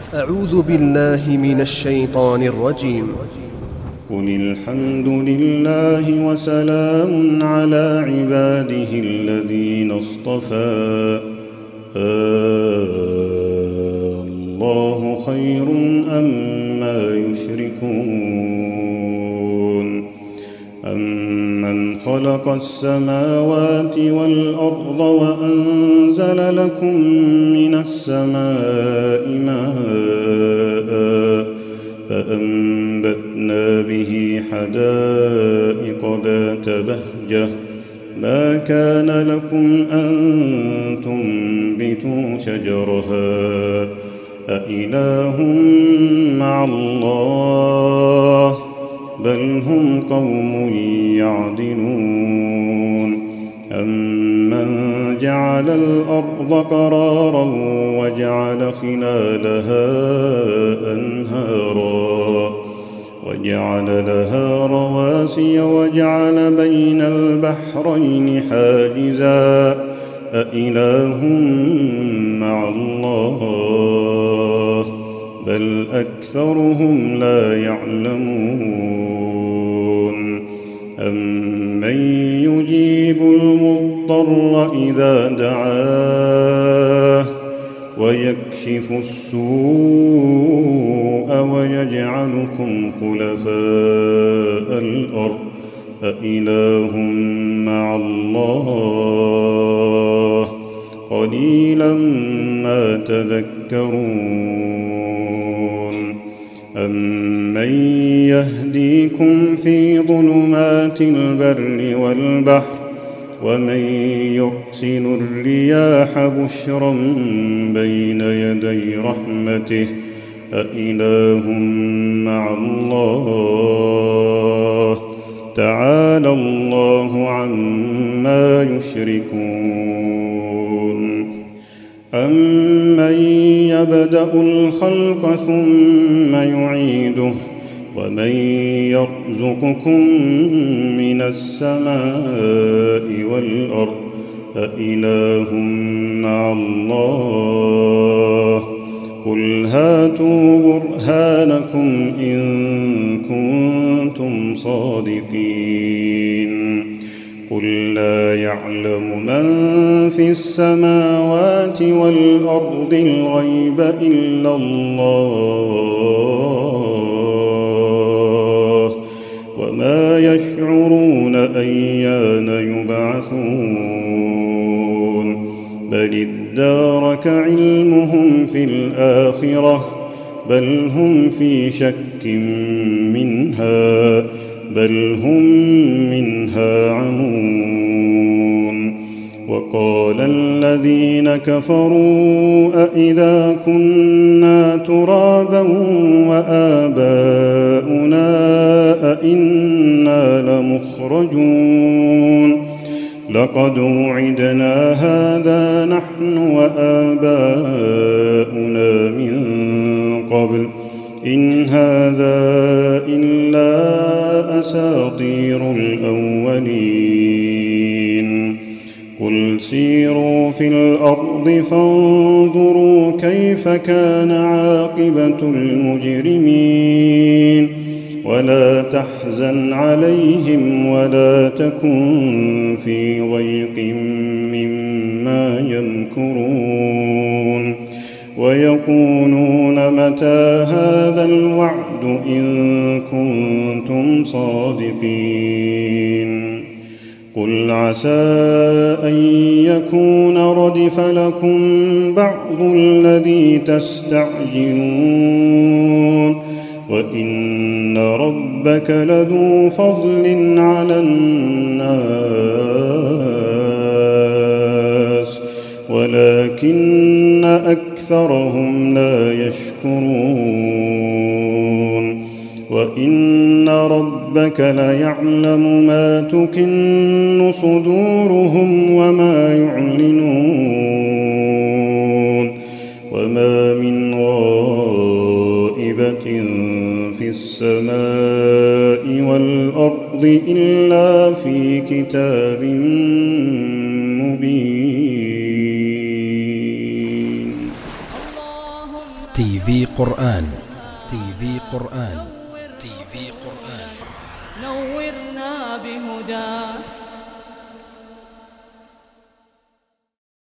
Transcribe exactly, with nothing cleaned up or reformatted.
أعوذ بالله من الشيطان الرجيم. قل الحمد لله وسلام على عباده الذين اصطفى الله خير أما يشركون أمن خلق السماوات والأرض وأنزل لكم من السماء ماء فأنبتنا به حدائق ذات بهجة ما كان لكم أن تنبتوا شجرها أإله مع الله بل هم قوم يعدلون أمن جعل الأرض قرارا وجعل خلالها أنهارا وجعل لها رواسي وجعل بين البحرين حاجزا أإله مع الله بل أكثرهم لا يعلمون أمن يجيب المضطر إذا دعاه ويكشف السوء ويجعلكم خلفاء الأرض أإله مع الله قليلا ما تذكرون أمن يهديكم في ظلمات البر والبحر ومن يرسل الرياح بشرا بين يدي رحمته أإله مع الله تعالى الله عما يشركون أمن يبدأ الخلق ثم يعيده ومن يرزقكم من السماء والأرض أإله مع الله قل هاتوا برهانكم إن كنتم صادقين قل لا يعلم من في السماوات والأرض الغيب إلا الله وما يشعرون أيان يبعثون بل ادارك علمهم في الآخرة بل هم في شك منها بل هم منها عمون وقال الذين كفروا أإذا كنا ترابا وآباؤنا أإنا لمخرجون لقد وعدنا هذا نحن وآباؤنا من قبل إن هذا إلا أساطير الأولين قل سيروا في الأرض فانظروا كيف كان عاقبة المجرمين ولا تحزن عليهم ولا تكن في ضيق مما يمكرون ويقولون متى هذا الوعد إن كنتم صادقين قل عسى أن يكون ردف لكم بعض الذي تستعجلون وإن ربك لذو فضل على الناس ولكن أكثرهم لا يشكرون وإن ربك ليعلم ما تكن صدورهم وما يعلنون وما من غائبة في السماء والأرض إلا في كتاب مبين. تي في قرآن تي في قرآن تي في قرآن نورنا بهداك